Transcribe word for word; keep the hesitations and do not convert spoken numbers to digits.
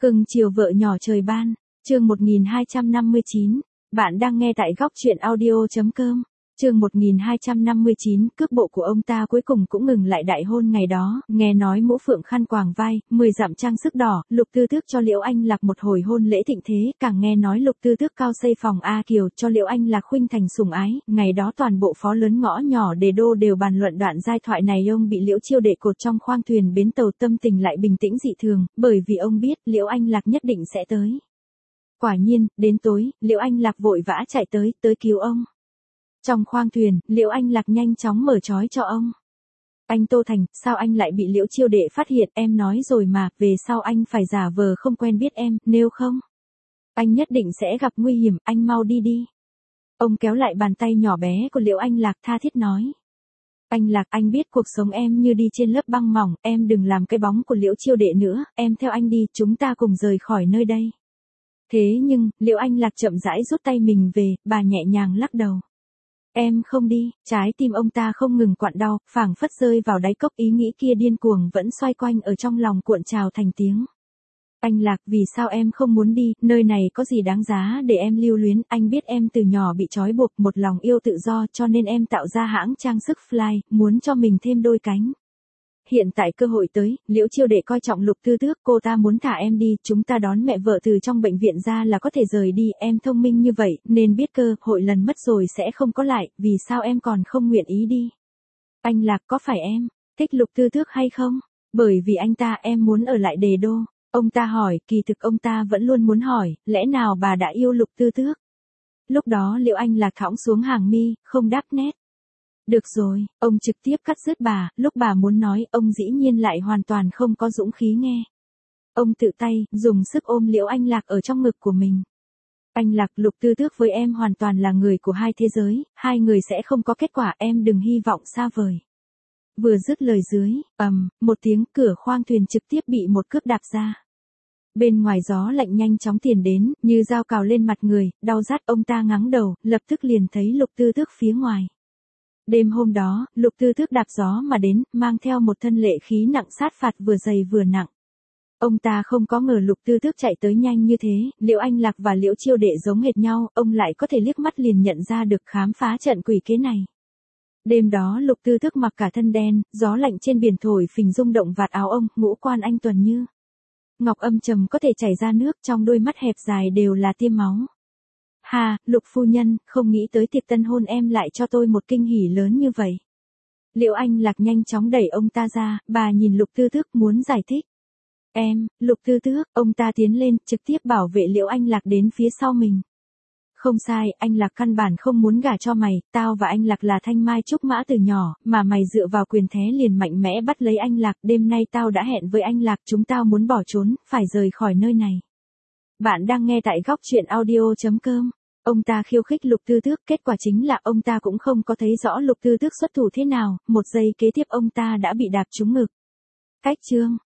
Cưng chiều vợ nhỏ trời ban, chương một nghìn hai trăm năm mươi chín, bạn đang nghe tại góc truyện audio.com, chương một nghìn hai trăm năm mươi chín, cước bộ của ông ta cuối cùng cũng ngừng lại đại hôn ngày đó, nghe nói mũ phượng khăn quàng vai, mười dặm trang sức đỏ, Lục Tư Tước cho Liễu Anh Lạc một hồi hôn lễ thịnh thế, càng nghe nói Lục Tư Tước cao xây phòng A Kiều cho Liễu Anh Lạc khuynh thành sủng ái, ngày đó toàn bộ phó lớn ngõ nhỏ Đề Đô đều bàn luận đoạn giai thoại này. Ông bị Liễu Chiêu Đệ cột trong khoang thuyền bến tàu, tâm tình lại bình tĩnh dị thường, bởi vì ông biết Liễu Anh Lạc nhất định sẽ tới. Quả nhiên, đến tối, Liễu Anh Lạc vội vã chạy tới, tới cứu ông. Trong khoang thuyền, Liễu Anh Lạc nhanh chóng mở trói cho ông. Anh Tô Thành, sao anh lại bị Liễu Chiêu Đệ phát hiện, em nói rồi mà, về sau anh phải giả vờ không quen biết em, nếu không, anh nhất định sẽ gặp nguy hiểm, anh mau đi đi. Ông kéo lại bàn tay nhỏ bé của Liễu Anh Lạc, tha thiết nói. Anh Lạc, anh biết cuộc sống em như đi trên lớp băng mỏng, em đừng làm cái bóng của Liễu Chiêu Đệ nữa, em theo anh đi, chúng ta cùng rời khỏi nơi đây. Thế nhưng, Liễu Anh Lạc chậm rãi rút tay mình về, bà nhẹ nhàng lắc đầu. Em không đi, trái tim ông ta không ngừng quặn đau, phảng phất rơi vào đáy cốc, ý nghĩ kia điên cuồng vẫn xoay quanh ở trong lòng cuộn trào thành tiếng. Anh Lạc, vì sao em không muốn đi, nơi này có gì đáng giá để em lưu luyến, anh biết em từ nhỏ bị trói buộc, một lòng yêu tự do cho nên em tạo ra hãng trang sức Fly, muốn cho mình thêm đôi cánh. Hiện tại cơ hội tới, Liễu Chiêu Đệ coi trọng Lục Tư Tước, cô ta muốn thả em đi, chúng ta đón mẹ vợ từ trong bệnh viện ra là có thể rời đi, em thông minh như vậy, nên biết cơ hội lần mất rồi sẽ không có lại, vì sao em còn không nguyện ý đi? Anh Lạc, có phải em thích Lục Tư Tước hay không? Bởi vì anh ta em muốn ở lại Đề Đô. Ông ta hỏi, kỳ thực ông ta vẫn luôn muốn hỏi, lẽ nào bà đã yêu Lục Tư Tước? Lúc đó Liễu Anh Lạc thõng xuống hàng mi, không đáp nét. Được rồi, ông trực tiếp cắt dứt bà, lúc bà muốn nói, ông dĩ nhiên lại hoàn toàn không có dũng khí nghe. Ông tự tay, dùng sức ôm Liễu Anh Lạc ở trong ngực của mình. Anh Lạc, Lục Tư Tước với em hoàn toàn là người của hai thế giới, hai người sẽ không có kết quả, em đừng hy vọng xa vời. Vừa dứt lời dưới, ầm, một tiếng, cửa khoang thuyền trực tiếp bị một cước đạp ra. Bên ngoài gió lạnh nhanh chóng tiền đến, như dao cào lên mặt người, đau rát, ông ta ngáng đầu, lập tức liền thấy Lục Tư Tước phía ngoài. Đêm hôm đó, Lục Tư Tước đạp gió mà đến, mang theo một thân lệ khí nặng sát phạt, vừa dày vừa nặng. Ông ta không có ngờ Lục Tư Tước chạy tới nhanh như thế, Liễu Anh Lạc và Liễu Chiêu Đệ giống hệt nhau, ông lại có thể liếc mắt liền nhận ra được, khám phá trận quỷ kế này. Đêm đó Lục Tư Tước mặc cả thân đen, gió lạnh trên biển thổi phình rung động vạt áo ông, ngũ quan anh tuần như ngọc âm trầm có thể chảy ra nước, trong đôi mắt hẹp dài đều là tia máu. Hà, Lục phu nhân, không nghĩ tới tiệc tân hôn em lại cho tôi một kinh hỉ lớn như vậy. Liễu Anh Lạc nhanh chóng đẩy ông ta ra, bà nhìn Lục Tư Tước muốn giải thích. Em, Lục Tư Tước, ông ta tiến lên, trực tiếp bảo vệ Liễu Anh Lạc đến phía sau mình. Không sai, anh Lạc căn bản không muốn gả cho mày, tao và anh Lạc là thanh mai trúc mã từ nhỏ, mà mày dựa vào quyền thế liền mạnh mẽ bắt lấy anh Lạc, đêm nay tao đã hẹn với anh Lạc, chúng tao muốn bỏ trốn, phải rời khỏi nơi này. Bạn đang nghe tại góc truyện audio.com. Ông ta khiêu khích Lục Tư Tước, kết quả chính là ông ta cũng không có thấy rõ Lục Tư Tước xuất thủ thế nào, một giây kế tiếp ông ta đã bị đạp trúng ngực. Cách chương